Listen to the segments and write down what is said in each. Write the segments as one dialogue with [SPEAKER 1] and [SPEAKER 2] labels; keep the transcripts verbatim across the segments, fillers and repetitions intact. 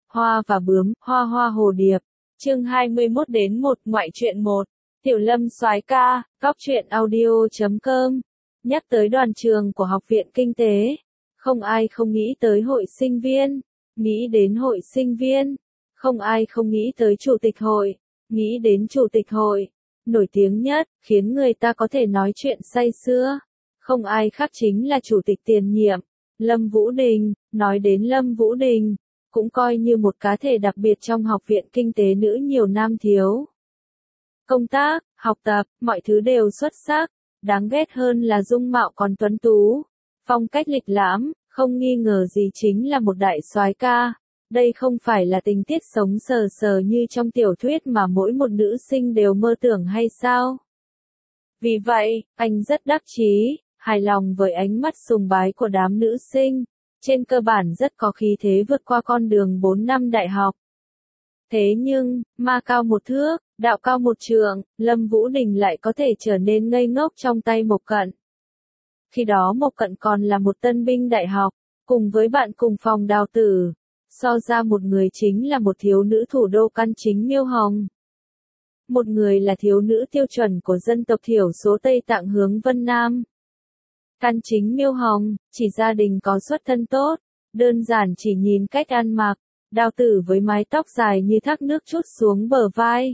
[SPEAKER 1] Hoa và bướm, hoa hoa hồ điệp. Chương hai mươi mốt đến một, ngoại truyện một. Tiểu Lâm soái ca, góc truyện audio chấm com. Nhắc tới đoàn trường của Học viện Kinh tế, không ai không nghĩ tới hội sinh viên, nghĩ đến hội sinh viên, không ai không nghĩ tới chủ tịch hội, nghĩ đến chủ tịch hội. Nổi tiếng nhất, khiến người ta có thể nói chuyện say sưa, không ai khác chính là chủ tịch tiền nhiệm, Lâm Vũ Đình. Nói đến Lâm Vũ Đình, cũng coi như một cá thể đặc biệt trong Học viện Kinh tế nữ nhiều nam thiếu. Công tác, học tập, mọi thứ đều xuất sắc, đáng ghét hơn là dung mạo còn tuấn tú, phong cách lịch lãm, không nghi ngờ gì chính là một đại soái ca. Đây không phải là tình tiết sống sờ sờ như trong tiểu thuyết mà mỗi một nữ sinh đều mơ tưởng hay sao? Vì vậy, anh rất đắc chí, hài lòng với ánh mắt sùng bái của đám nữ sinh, trên cơ bản rất có khí thế vượt qua con đường bốn năm đại học. Thế nhưng, ma cao một thước, đạo cao một trượng, Lâm Vũ Đình lại có thể trở nên ngây ngốc trong tay Mộc Cận. Khi đó Mộc Cận còn là một tân binh đại học, cùng với bạn cùng phòng Đào Tử, so ra một người chính là một thiếu nữ thủ đô căn chính Miêu Hồng. Một người là thiếu nữ tiêu chuẩn của dân tộc thiểu số Tây Tạng hướng Vân Nam. Căn chính Miêu Hồng, chỉ gia đình có xuất thân tốt, đơn giản chỉ nhìn cách ăn mặc, Đào Tử với mái tóc dài như thác nước trút xuống bờ vai.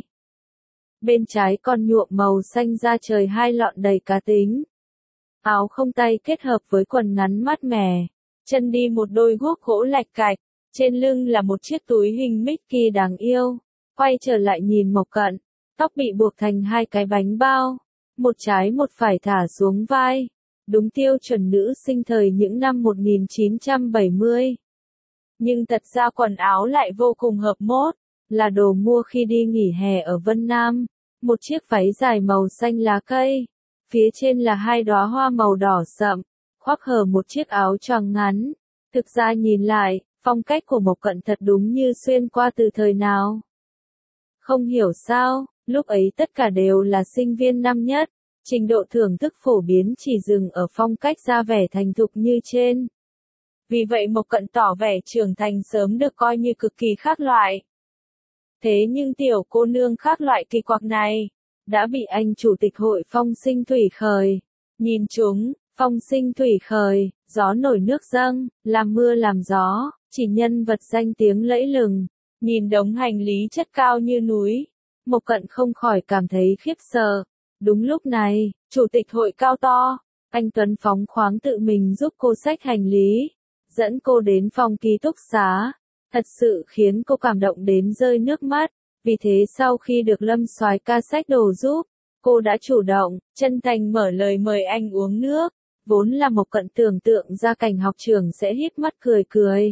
[SPEAKER 1] Bên trái còn nhuộm màu xanh da trời hai lọn đầy cá tính. Áo không tay kết hợp với quần ngắn mát mẻ, chân đi một đôi guốc gỗ lạch cạch, trên lưng là một chiếc túi hình Mickey đáng yêu. Quay trở lại nhìn Mộc Cận, tóc bị buộc thành hai cái bánh bao, một trái một phải thả xuống vai. Đúng tiêu chuẩn nữ sinh thời những năm một nghìn chín trăm bảy mươi. Nhưng thật ra quần áo lại vô cùng hợp mốt, là đồ mua khi đi nghỉ hè ở Vân Nam. Một chiếc váy dài màu xanh lá cây, phía trên là hai đóa hoa màu đỏ sậm, khoác hở một chiếc áo choàng ngắn. Thực ra nhìn lại, phong cách của Mộc Cận thật đúng như xuyên qua từ thời nào. Không hiểu sao, lúc ấy tất cả đều là sinh viên năm nhất. Trình độ thưởng thức phổ biến chỉ dừng ở phong cách ra vẻ thành thục như trên. Vì vậy Mộc Cận tỏ vẻ trưởng thành sớm được coi như cực kỳ khác loại. Thế nhưng tiểu cô nương khác loại kỳ quặc này, đã bị anh chủ tịch hội phong sinh thủy khởi. Nhìn chúng, phong sinh thủy khởi, gió nổi nước dâng, làm mưa làm gió, chỉ nhân vật danh tiếng lẫy lừng. Nhìn đống hành lý chất cao như núi, Mộc Cận không khỏi cảm thấy khiếp sợ. Đúng lúc này, chủ tịch hội cao to, anh Tuấn phóng khoáng tự mình giúp cô xách hành lý, dẫn cô đến phòng ký túc xá, thật sự khiến cô cảm động đến rơi nước mắt. Vì thế sau khi được Lâm soái ca xách đồ giúp, cô đã chủ động, chân thành mở lời mời anh uống nước. Vốn là Mộc Cận tưởng tượng ra cảnh học trưởng sẽ híp mắt cười cười,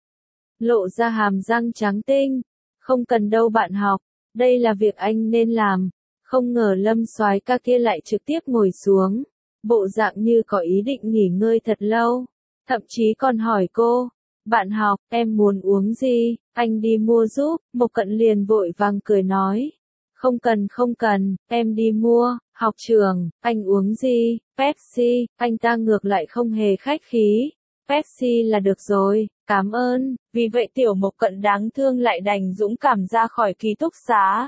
[SPEAKER 1] lộ ra hàm răng trắng tinh. Không cần đâu bạn học, đây là việc anh nên làm. Không ngờ Lâm soái ca kia lại trực tiếp ngồi xuống, bộ dạng như có ý định nghỉ ngơi thật lâu, thậm chí còn hỏi cô, bạn học, em muốn uống gì, anh đi mua giúp. Mộc Cận liền vội vàng cười nói, không cần không cần, em đi mua. Học trưởng, anh uống gì, Pepsi. Anh ta ngược lại không hề khách khí, Pepsi là được rồi, cảm ơn. Vì vậy tiểu Mộc Cận đáng thương lại đành dũng cảm ra khỏi ký túc xá,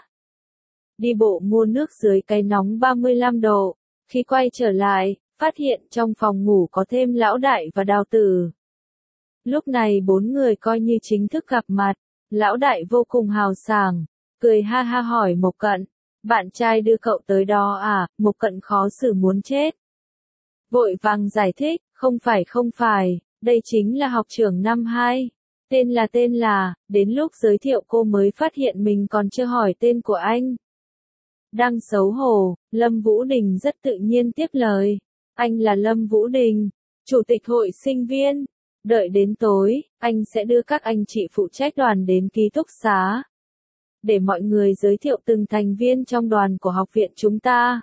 [SPEAKER 1] đi bộ mua nước dưới cái nóng ba mươi lăm độ. Khi quay trở lại, phát hiện trong phòng ngủ có thêm Lão Đại và Đào Tử. Lúc này bốn người coi như chính thức gặp mặt. Lão Đại vô cùng hào sảng, cười ha ha hỏi Mộc Cận, bạn trai đưa cậu tới đó à? Mộc Cận khó xử muốn chết, vội vàng giải thích, không phải không phải, đây chính là học trưởng năm hai, tên là tên là. Đến lúc giới thiệu cô mới phát hiện mình còn chưa hỏi tên của anh. Đang xấu hổ, Lâm Vũ Đình rất tự nhiên tiếp lời, anh là Lâm Vũ Đình, chủ tịch hội sinh viên. Đợi đến tối, anh sẽ đưa các anh chị phụ trách đoàn đến ký túc xá, để mọi người giới thiệu từng thành viên trong đoàn của học viện chúng ta.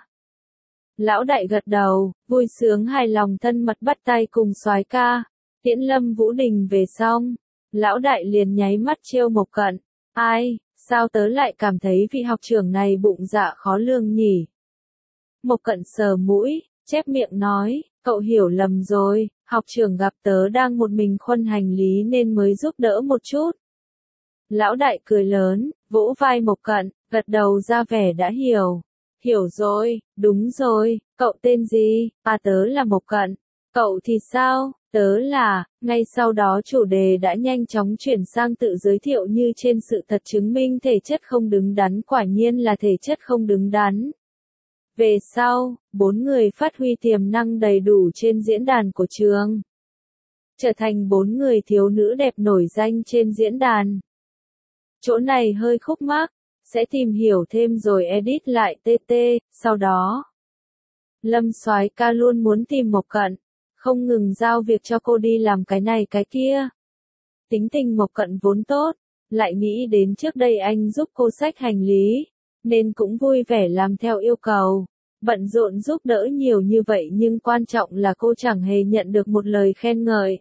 [SPEAKER 1] Lão Đại gật đầu, vui sướng hài lòng thân mật bắt tay cùng soái ca, tiễn Lâm Vũ Đình về xong. Lão Đại liền nháy mắt trêu Mộc Cận, ai, sao tớ lại cảm thấy vị học trưởng này bụng dạ khó lường nhỉ? Mộc Cận sờ mũi, chép miệng nói, cậu hiểu lầm rồi, học trưởng gặp tớ đang một mình khuân hành lý nên mới giúp đỡ một chút. Lão đại cười lớn, vỗ vai Mộc Cận, gật đầu ra vẻ đã hiểu. Hiểu rồi, đúng rồi, cậu tên gì? À tớ là Mộc Cận. Cậu thì sao? Tớ là, ngay sau đó chủ đề đã nhanh chóng chuyển sang tự giới thiệu như trên sự thật chứng minh thể chất không đứng đắn, quả nhiên là thể chất không đứng đắn. Về sau, bốn người phát huy tiềm năng đầy đủ trên diễn đàn của trường. Trở thành bốn người thiếu nữ đẹp nổi danh trên diễn đàn. Chỗ này hơi khúc mắc, sẽ tìm hiểu thêm rồi edit lại tê tê, sau đó. Lâm Soái ca luôn muốn tìm Mộc Cận, không ngừng giao việc cho cô đi làm cái này cái kia. Tính tình Mộc Cận vốn tốt, lại nghĩ đến trước đây anh giúp cô xách hành lý, nên cũng vui vẻ làm theo yêu cầu. Bận rộn giúp đỡ nhiều như vậy nhưng quan trọng là cô chẳng hề nhận được một lời khen ngợi.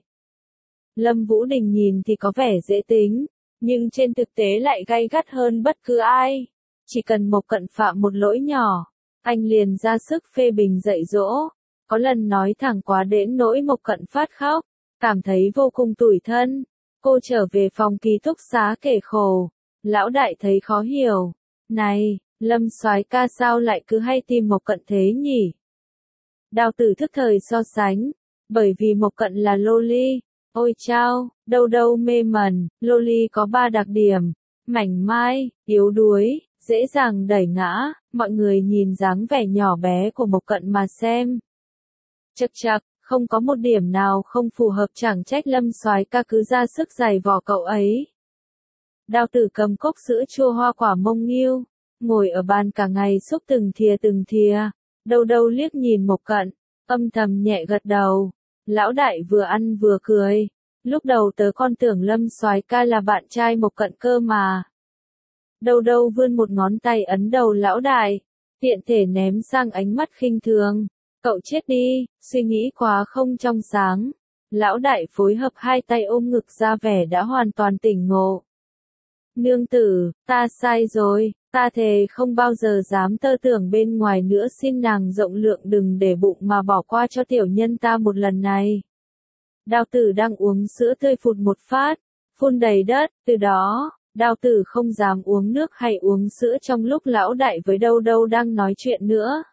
[SPEAKER 1] Lâm Vũ Đình nhìn thì có vẻ dễ tính, nhưng trên thực tế lại gay gắt hơn bất cứ ai. Chỉ cần Mộc Cận phạm một lỗi nhỏ, anh liền ra sức phê bình dạy dỗ. Có lần nói thẳng quá đến nỗi Mộc Cận phát khóc, cảm thấy vô cùng tủi thân. Cô trở về phòng ký túc xá kể khổ. Lão đại thấy khó hiểu. Này, Lâm Soái ca sao lại cứ hay tìm Mộc Cận thế nhỉ? Đào Tử thức thời so sánh, bởi vì Mộc Cận là loli. Ôi chao, đâu đâu mê mẩn, loli có ba đặc điểm, mảnh mai, yếu đuối, dễ dàng đẩy ngã, mọi người nhìn dáng vẻ nhỏ bé của Mộc Cận mà xem. Chậc chậc, không có một điểm nào không phù hợp, chẳng trách Lâm Soái ca cứ ra sức giày vò cậu ấy. Đào Tử cầm cốc sữa chua hoa quả mông nghiêu, ngồi ở bàn cả ngày xúc từng thìa từng thìa, đâu đâu liếc nhìn Mộc Cận, âm thầm nhẹ gật đầu. Lão đại vừa ăn vừa cười, lúc đầu tớ còn tưởng Lâm Soái ca là bạn trai Mộc Cận cơ mà. Đâu đâu vươn một ngón tay ấn đầu lão đại, tiện thể ném sang ánh mắt khinh thường. Cậu chết đi, suy nghĩ quá không trong sáng. Lão đại phối hợp hai tay ôm ngực ra vẻ đã hoàn toàn tỉnh ngộ. Nương tử, ta sai rồi, ta thề không bao giờ dám tơ tưởng bên ngoài nữa, xin nàng rộng lượng đừng để bụng mà bỏ qua cho tiểu nhân ta một lần này. Đào Tử đang uống sữa tươi phụt một phát, phun đầy đất, từ đó, Đào Tử không dám uống nước hay uống sữa trong lúc lão đại với đâu đâu đang nói chuyện nữa.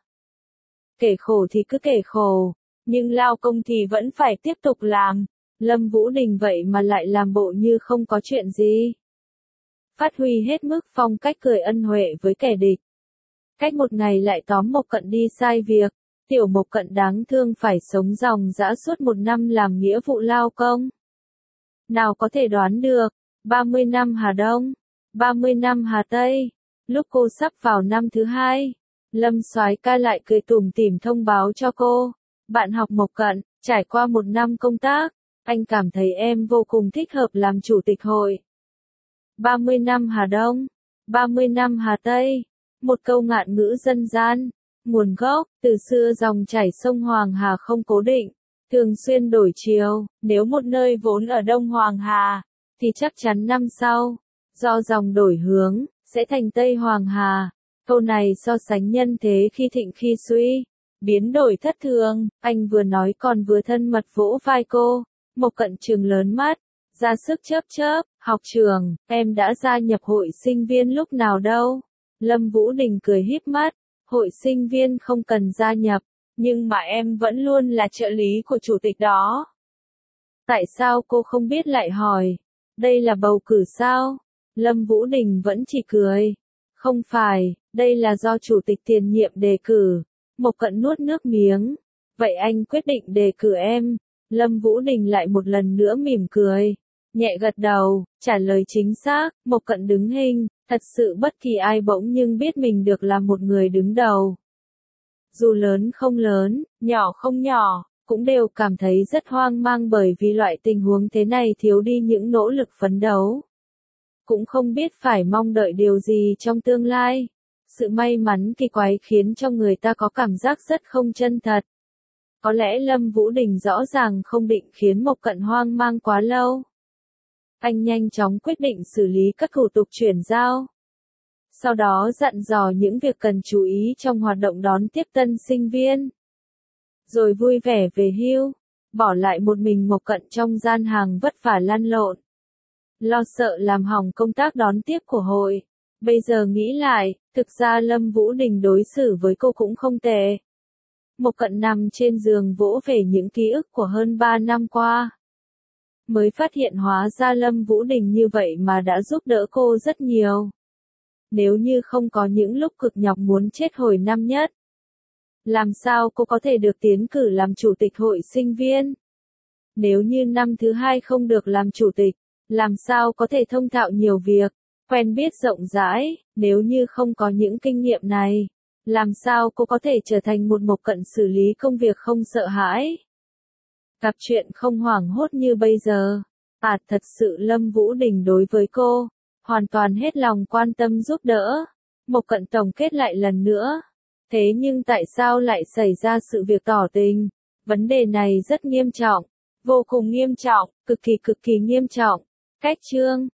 [SPEAKER 1] Kể khổ thì cứ kể khổ, nhưng lao công thì vẫn phải tiếp tục làm. Lâm Vũ Đình vậy mà lại làm bộ như không có chuyện gì. Phát huy hết mức phong cách cười ân huệ với kẻ địch. Cách một ngày lại tóm Mộc Cận đi sai việc, tiểu Mộc Cận đáng thương phải sống ròng rã suốt một năm làm nghĩa vụ lao công. Nào có thể đoán được, ba mươi năm Hà Đông, ba mươi năm Hà Tây, lúc cô sắp vào năm thứ hai, Lâm Soái ca lại cười tủm tỉm thông báo cho cô, bạn học Mộc Cận, trải qua một năm công tác, anh cảm thấy em vô cùng thích hợp làm chủ tịch hội. ba mươi năm Hà Đông, ba mươi năm Hà Tây, một câu ngạn ngữ dân gian, nguồn gốc, từ xưa dòng chảy sông Hoàng Hà không cố định, thường xuyên đổi chiều, nếu một nơi vốn ở Đông Hoàng Hà, thì chắc chắn năm sau, do dòng đổi hướng, sẽ thành Tây Hoàng Hà. Câu này so sánh nhân thế khi thịnh khi suy, biến đổi thất thường, anh vừa nói còn vừa thân mật vỗ vai cô, Mộc Cận trừng lớn mắt, ra sức chớp chớp, học trường, em đã gia nhập hội sinh viên lúc nào đâu? Lâm Vũ Đình cười híp mắt, hội sinh viên không cần gia nhập, nhưng mà em vẫn luôn là trợ lý của chủ tịch đó. Tại sao cô không biết lại hỏi, đây là bầu cử sao? Lâm Vũ Đình vẫn chỉ cười, không phải, đây là do chủ tịch tiền nhiệm đề cử. Mộc Cận nuốt nước miếng, vậy anh quyết định đề cử em? Lâm Vũ Đình lại một lần nữa mỉm cười, nhẹ gật đầu, trả lời chính xác. Mộc Cận đứng hình, thật sự bất kỳ ai bỗng nhưng biết mình được làm một người đứng đầu. Dù lớn không lớn, nhỏ không nhỏ, cũng đều cảm thấy rất hoang mang bởi vì loại tình huống thế này thiếu đi những nỗ lực phấn đấu. Cũng không biết phải mong đợi điều gì trong tương lai. Sự may mắn kỳ quái khiến cho người ta có cảm giác rất không chân thật. Có lẽ Lâm Vũ Đình rõ ràng không định khiến Mộc Cận hoang mang quá lâu. Anh nhanh chóng quyết định xử lý các thủ tục chuyển giao. Sau đó dặn dò những việc cần chú ý trong hoạt động đón tiếp tân sinh viên. Rồi vui vẻ về hưu, bỏ lại một mình Mộc Cận trong gian hàng vất vả lăn lộn. lo sợ làm hỏng công tác đón tiếp của hội. Bây giờ nghĩ lại, thực ra Lâm Vũ Đình đối xử với cô cũng không tệ. Mộc Cận nằm trên giường vỗ về những ký ức của hơn ba năm qua. Mới phát hiện hóa ra Lâm Vũ Đình như vậy mà đã giúp đỡ cô rất nhiều. Nếu như không có những lúc cực nhọc muốn chết hồi năm nhất, làm sao cô có thể được tiến cử làm chủ tịch hội sinh viên? Nếu như năm thứ hai không được làm chủ tịch, làm sao có thể thông thạo nhiều việc, quen biết rộng rãi, nếu như không có những kinh nghiệm này, làm sao cô có thể trở thành một Mộc Cận xử lý công việc không sợ hãi? Gặp chuyện không hoảng hốt như bây giờ. À, thật sự Lâm Vũ Đình đối với cô, hoàn toàn hết lòng quan tâm giúp đỡ. Mộc Cận tổng kết lại lần nữa. Thế nhưng tại sao lại xảy ra sự việc tỏ tình? Vấn đề này rất nghiêm trọng, vô cùng nghiêm trọng, cực kỳ cực kỳ nghiêm trọng. Cách chương